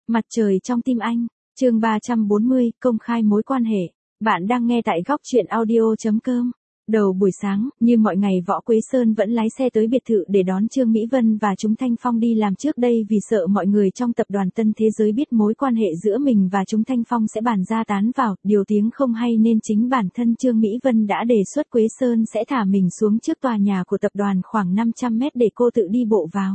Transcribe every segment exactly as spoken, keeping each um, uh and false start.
Mặt trời trong tim anh, chương ba trăm bốn mươi, công khai mối quan hệ. Bạn đang nghe tại góc truyện audio chấm com. Đầu buổi sáng, như mọi ngày Võ Quế Sơn vẫn lái xe tới biệt thự để đón Trương Mỹ Vân và Trúng Thanh Phong đi làm trước đây vì sợ mọi người trong tập đoàn Tân Thế Giới biết mối quan hệ giữa mình và Trúng Thanh Phong sẽ bàn ra tán vào, điều tiếng không hay nên chính bản thân Trương Mỹ Vân đã đề xuất Quế Sơn sẽ thả mình xuống trước tòa nhà của tập đoàn khoảng năm trăm mét để cô tự đi bộ vào.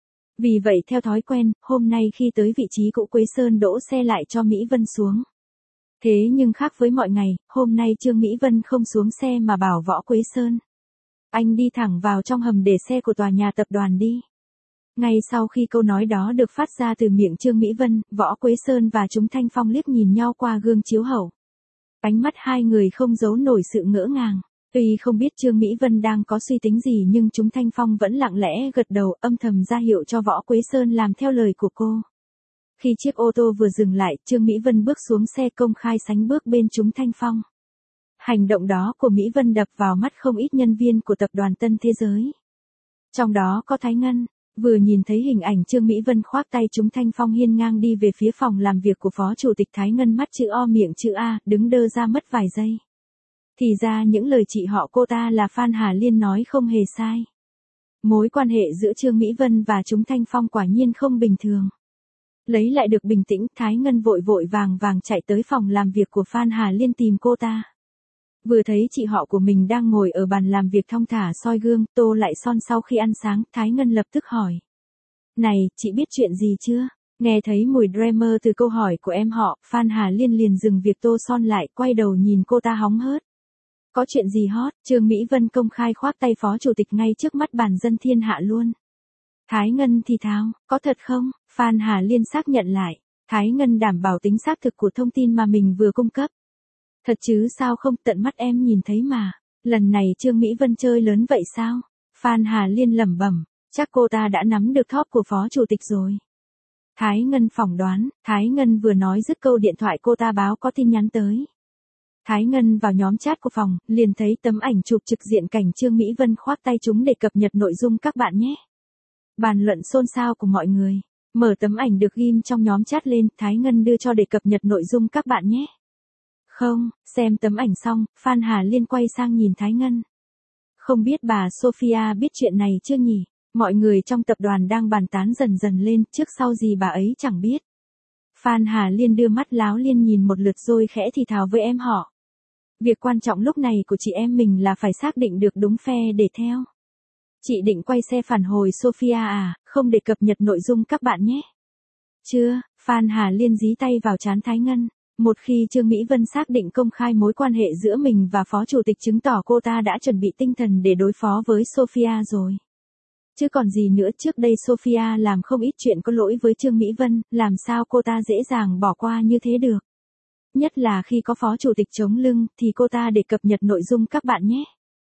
Vì vậy theo thói quen, hôm nay khi tới vị trí cũ Quế Sơn đỗ xe lại cho Mỹ Vân xuống. Thế nhưng khác với mọi ngày, hôm nay Trương Mỹ Vân không xuống xe mà bảo Võ Quế Sơn. Anh đi thẳng vào trong hầm để xe của tòa nhà tập đoàn đi. Ngay sau khi câu nói đó được phát ra từ miệng Trương Mỹ Vân, Võ Quế Sơn và Trúng Thanh Phong liếc nhìn nhau qua gương chiếu hậu. Ánh mắt hai người không giấu nổi sự ngỡ ngàng. Tuy không biết Trương Mỹ Vân đang có suy tính gì nhưng Trúng Thanh Phong vẫn lặng lẽ gật đầu âm thầm ra hiệu cho Võ Quế Sơn làm theo lời của cô. Khi chiếc ô tô vừa dừng lại, Trương Mỹ Vân bước xuống xe công khai sánh bước bên Trúng Thanh Phong. Hành động đó của Mỹ Vân đập vào mắt không ít nhân viên của tập đoàn Tân Thế Giới. Trong đó có Thái Ngân, vừa nhìn thấy hình ảnh Trương Mỹ Vân khoác tay Trúng Thanh Phong hiên ngang đi về phía phòng làm việc của Phó Chủ tịch Thái Ngân mắt chữ O miệng chữ A, đứng đơ ra mất vài giây. Thì ra những lời chị họ cô ta là Phan Hà Liên nói không hề sai. Mối quan hệ giữa Trương Mỹ Vân và Trúng Thanh Phong quả nhiên không bình thường. Lấy lại được bình tĩnh, Thái Ngân vội vội vàng vàng chạy tới phòng làm việc của Phan Hà Liên tìm cô ta. Vừa thấy chị họ của mình đang ngồi ở bàn làm việc thong thả soi gương, tô lại son sau khi ăn sáng, Thái Ngân lập tức hỏi. Này, chị biết chuyện gì chưa? Nghe thấy mùi drama từ câu hỏi của em họ, Phan Hà Liên liền dừng việc tô son lại, quay đầu nhìn cô ta hóng hớt. Có chuyện gì hot? Trương Mỹ Vân công khai khoác tay Phó Chủ tịch ngay trước mắt bản dân thiên hạ luôn. Thái Ngân thì thào, có thật không? Phan Hà Liên xác nhận lại. Thái Ngân đảm bảo tính xác thực của thông tin mà mình vừa cung cấp. Thật chứ sao không, tận mắt em nhìn thấy mà. Lần này Trương Mỹ Vân chơi lớn vậy sao? Phan Hà Liên lẩm bẩm, chắc cô ta đã nắm được top của Phó Chủ tịch rồi. Thái Ngân phỏng đoán, Thái Ngân vừa nói dứt câu điện thoại cô ta báo có tin nhắn tới. Thái Ngân vào nhóm chat của phòng, liền thấy tấm ảnh chụp trực diện cảnh Trương Mỹ Vân khoác tay chúng để cập nhật nội dung các bạn nhé. Bàn luận xôn xao của mọi người. Mở tấm ảnh được ghim trong nhóm chat lên, Thái Ngân đưa cho để cập nhật nội dung các bạn nhé. Không, xem tấm ảnh xong, Phan Hà Liên quay sang nhìn Thái Ngân. Không biết bà Sophia biết chuyện này chưa nhỉ? Mọi người trong tập đoàn đang bàn tán dần dần lên, trước sau gì bà ấy chẳng biết. Phan Hà Liên đưa mắt láo liên nhìn một lượt rồi khẽ thì thào với em họ. Việc quan trọng lúc này của chị em mình là phải xác định được đúng phe để theo. Chị định quay xe phản hồi Sophia à, không để cập nhật nội dung các bạn nhé. Chưa, Phan Hà Liên dí tay vào trán Thái Ngân. Một khi Trương Mỹ Vân xác định công khai mối quan hệ giữa mình và Phó Chủ tịch chứng tỏ cô ta đã chuẩn bị tinh thần để đối phó với Sophia rồi. Chứ còn gì nữa, trước đây Sophia làm không ít chuyện có lỗi với Trương Mỹ Vân, làm sao cô ta dễ dàng bỏ qua như thế được. Nhất là khi có Phó Chủ tịch chống lưng, thì cô ta để cập nhật nội dung các bạn nhé.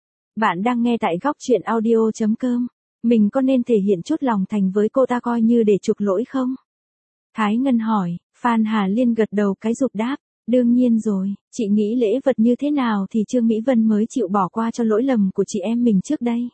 Bạn đang nghe tại góc truyện audio chấm com. Mình có nên thể hiện chút lòng thành với cô ta coi như để chuộc lỗi không? Thái Ngân hỏi, Phan Hà Liên gật đầu cái rụp đáp. Đương nhiên rồi, chị nghĩ lễ vật như thế nào thì Trương Mỹ Vân mới chịu bỏ qua cho lỗi lầm của chị em mình trước đây.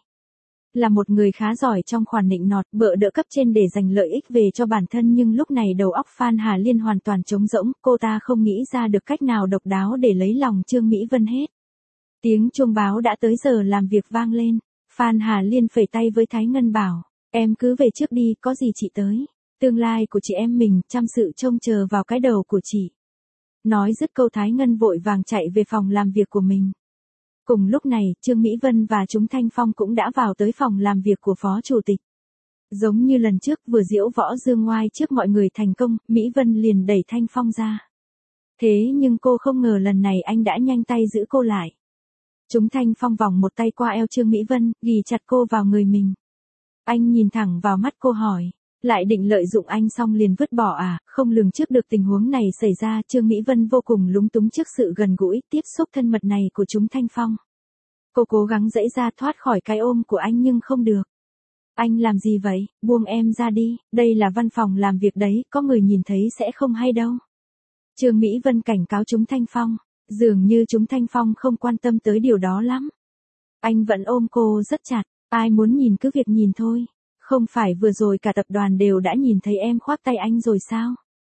Là một người khá giỏi trong khoản nịnh nọt, bợ đỡ cấp trên để giành lợi ích về cho bản thân, nhưng lúc này đầu óc Phan Hà Liên hoàn toàn trống rỗng, cô ta không nghĩ ra được cách nào độc đáo để lấy lòng Trương Mỹ Vân hết. Tiếng chuông báo đã tới giờ làm việc vang lên. Phan Hà Liên phẩy tay với Thái Ngân bảo, em cứ về trước đi, có gì chị tới. Tương lai của chị em mình, chăm sự trông chờ vào cái đầu của chị. Nói dứt câu Thái Ngân vội vàng chạy về phòng làm việc của mình. Cùng lúc này, Trương Mỹ Vân và Trúng Thanh Phong cũng đã vào tới phòng làm việc của Phó Chủ tịch. Giống như lần trước vừa diễu võ dương ngoai trước mọi người thành công, Mỹ Vân liền đẩy Thanh Phong ra. Thế nhưng cô không ngờ lần này anh đã nhanh tay giữ cô lại. Trúng Thanh Phong vòng một tay qua eo Trương Mỹ Vân, ghì chặt cô vào người mình. Anh nhìn thẳng vào mắt cô hỏi, lại định lợi dụng anh xong liền vứt bỏ à? Không lường trước được tình huống này xảy ra, Trương Mỹ Vân vô cùng lúng túng trước sự gần gũi, tiếp xúc thân mật này của Trúng Thanh Phong. Cô cố gắng giãy ra thoát khỏi cái ôm của anh nhưng không được. Anh làm gì vậy? Buông em ra đi, đây là văn phòng làm việc đấy, có người nhìn thấy sẽ không hay đâu. Trương Mỹ Vân cảnh cáo Trúng Thanh Phong. Dường như Trúng Thanh Phong không quan tâm tới điều đó lắm. Anh vẫn ôm cô rất chặt, ai muốn nhìn cứ việc nhìn thôi. Không phải vừa rồi cả tập đoàn đều đã nhìn thấy em khoác tay anh rồi sao?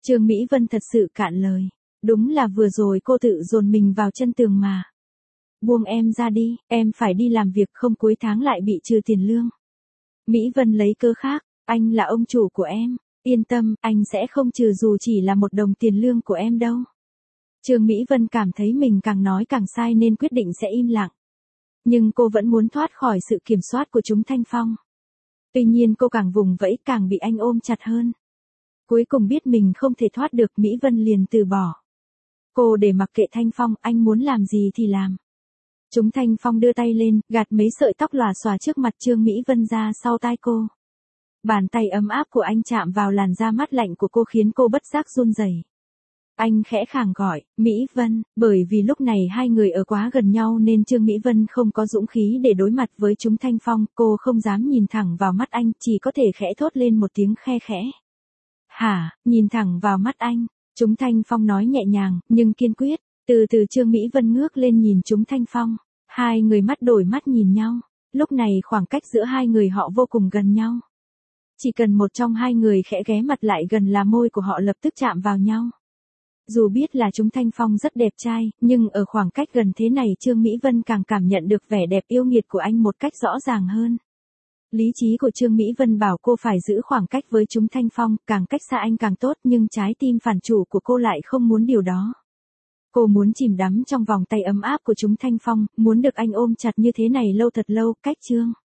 Trương Mỹ Vân thật sự cạn lời. Đúng là vừa rồi cô tự dồn mình vào chân tường mà. Buông em ra đi, em phải đi làm việc không cuối tháng lại bị trừ tiền lương. Mỹ Vân lấy cớ khác, anh là ông chủ của em, yên tâm, anh sẽ không trừ dù chỉ là một đồng tiền lương của em đâu. Trương Mỹ Vân cảm thấy mình càng nói càng sai nên quyết định sẽ im lặng. Nhưng cô vẫn muốn thoát khỏi sự kiểm soát của chúng Thanh Phong. Tuy nhiên cô càng vùng vẫy càng bị anh ôm chặt hơn. Cuối cùng biết mình không thể thoát được, Mỹ Vân liền từ bỏ. Cô để mặc kệ Thanh Phong, anh muốn làm gì thì làm. Chúng Thanh Phong đưa tay lên, gạt mấy sợi tóc lòa xòa trước mặt Trương Mỹ Vân ra sau tai cô. Bàn tay ấm áp của anh chạm vào làn da mát lạnh của cô khiến cô bất giác run rẩy. Anh khẽ khàng gọi, Mỹ Vân, bởi vì lúc này hai người ở quá gần nhau nên Trương Mỹ Vân không có dũng khí để đối mặt với chúng Thanh Phong, cô không dám nhìn thẳng vào mắt anh, chỉ có thể khẽ thốt lên một tiếng khe khẽ. Hả, nhìn thẳng vào mắt anh, chúng Thanh Phong nói nhẹ nhàng, nhưng kiên quyết. Từ từ Trương Mỹ Vân ngước lên nhìn chúng Thanh Phong, hai người mắt đổi mắt nhìn nhau, lúc này khoảng cách giữa hai người họ vô cùng gần nhau. Chỉ cần một trong hai người khẽ ghé mặt lại gần là môi của họ lập tức chạm vào nhau. Dù biết là chúng Thanh Phong rất đẹp trai, nhưng ở khoảng cách gần thế này Trương Mỹ Vân càng cảm nhận được vẻ đẹp yêu nghiệt của anh một cách rõ ràng hơn. Lý trí của Trương Mỹ Vân bảo cô phải giữ khoảng cách với chúng Thanh Phong, càng cách xa anh càng tốt, nhưng trái tim phản chủ của cô lại không muốn điều đó. Cô muốn chìm đắm trong vòng tay ấm áp của chúng Thanh Phong, muốn được anh ôm chặt như thế này lâu thật lâu, cách Trương.